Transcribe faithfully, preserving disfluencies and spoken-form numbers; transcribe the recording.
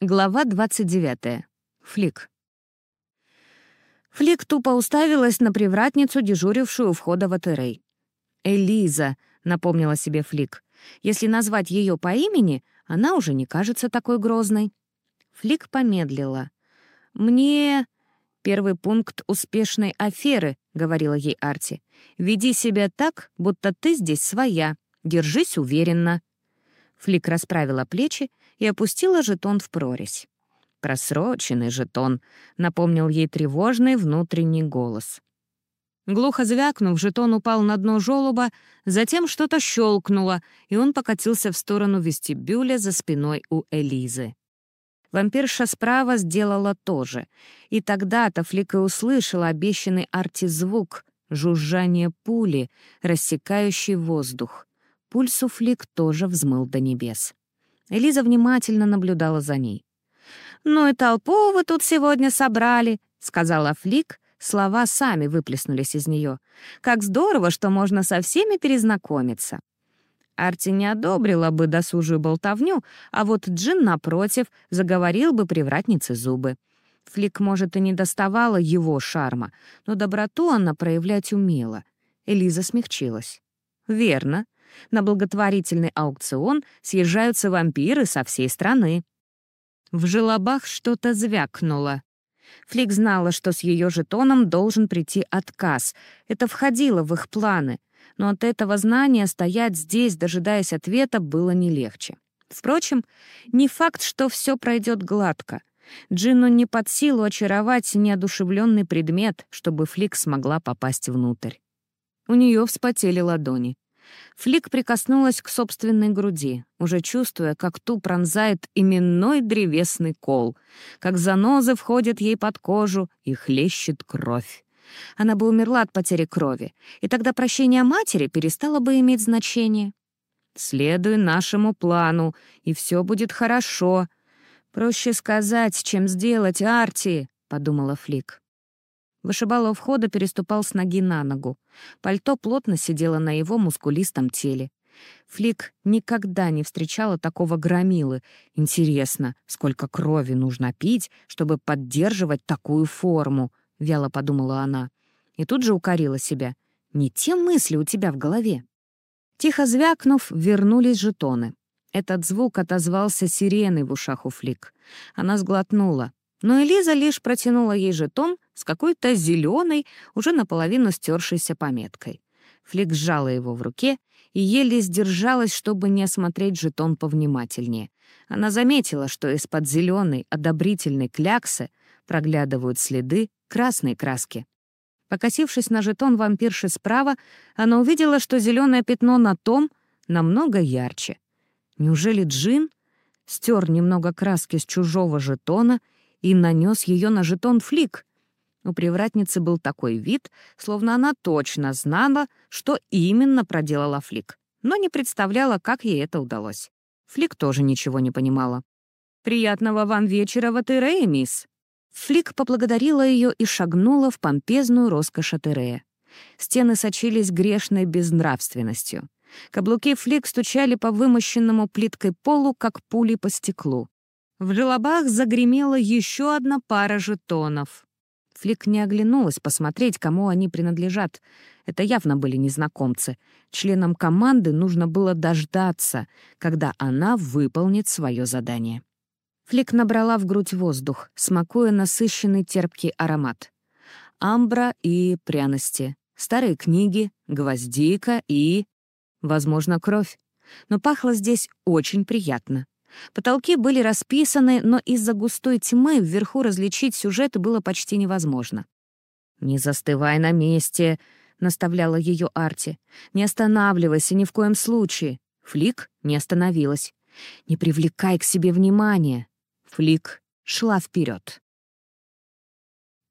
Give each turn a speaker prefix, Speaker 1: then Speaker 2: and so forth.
Speaker 1: Глава двадцать девятая. Флик. Флик тупо уставилась на привратницу, дежурившую у входа в Атерей. «Элиза», — напомнила себе Флик. «Если назвать ее по имени, она уже не кажется такой грозной». Флик помедлила. «Мне...» «Первый пункт успешной аферы», — говорила ей Арти. «Веди себя так, будто ты здесь своя. Держись уверенно». Флик расправила плечи и опустила жетон в прорезь. «Просроченный жетон», — напомнил ей тревожный внутренний голос. Глухо звякнув, жетон упал на дно желоба, затем что-то щелкнуло, и он покатился в сторону вестибюля за спиной у Элизы. Вампирша справа сделала то же, и тогда-то Флик и услышала обещанный Арти звук — жужжание пули, рассекающий воздух. Пульс у Флик тоже взмыл до небес. Элиза внимательно наблюдала за ней. «Ну и толпу вы тут сегодня собрали», — сказала Флик. Слова сами выплеснулись из нее. «Как здорово, что можно со всеми перезнакомиться». Арти не одобрила бы досужую болтовню, а вот Джин, напротив, заговорил бы привратнице зубы. Флик, может, и не доставала его шарма, но доброту она проявлять умела. Элиза смягчилась. «Верно. На благотворительный аукцион съезжаются вампиры со всей страны». В желобах что-то звякнуло. Флик знала, что с ее жетоном должен прийти отказ. Это входило в их планы. Но от этого знания стоять здесь, дожидаясь ответа, было не легче. Впрочем, не факт, что все пройдет гладко. Джинну не под силу очаровать неодушевленный предмет, чтобы Флик смогла попасть внутрь. У нее вспотели ладони. Флик прикоснулась к собственной груди, уже чувствуя, как ту пронзает именной древесный кол, как занозы входят ей под кожу и хлещет кровь. Она бы умерла от потери крови, и тогда прощение матери перестало бы иметь значение. «Следуй нашему плану, и все будет хорошо. Проще сказать, чем сделать, Арти», — подумала Флик. Вышибала у входа переступал с ноги на ногу. Пальто плотно сидело на его мускулистом теле. Флик никогда не встречала такого громилы. Интересно, сколько крови нужно пить, чтобы поддерживать такую форму, — вяло подумала она. И тут же укорила себя. Не те мысли у тебя в голове. Тихо звякнув, вернулись жетоны. Этот звук отозвался сиреной в ушах у Флик. Она сглотнула. Но Элиза лишь протянула ей жетон с какой-то зеленой, уже наполовину стершейся пометкой. Флик сжала его в руке и еле сдержалась, чтобы не осмотреть жетон повнимательнее. Она заметила, что из-под зеленой одобрительной кляксы проглядывают следы красной краски. Покосившись на жетон вампирши справа, она увидела, что зеленое пятно на том намного ярче. Неужели Джин стер немного краски с чужого жетона и нанес ее на жетон Флик? У привратницы был такой вид, словно она точно знала, что именно проделала Флик, но не представляла, как ей это удалось. Флик тоже ничего не понимала. «Приятного вам вечера в Атерее, мисс!» Флик поблагодарила ее и шагнула в помпезную роскошь Атерея. Стены сочились грешной безнравственностью. Каблуки Флик стучали по вымощенному плиткой полу, как пули по стеклу. В желобах загремела еще одна пара жетонов. Флик не оглянулась посмотреть, кому они принадлежат. Это явно были незнакомцы. Членам команды нужно было дождаться, когда она выполнит свое задание. Флик набрала в грудь воздух, смакуя насыщенный терпкий аромат. Амбра и пряности, старые книги, гвоздика и... возможно, кровь. Но пахло здесь очень приятно. Потолки были расписаны, но из-за густой тьмы вверху различить сюжет было почти невозможно. «Не застывай на месте», — наставляла ее Арти. «Не останавливайся ни в коем случае». Флик не остановилась. «Не привлекай к себе внимания». Флик шла вперед.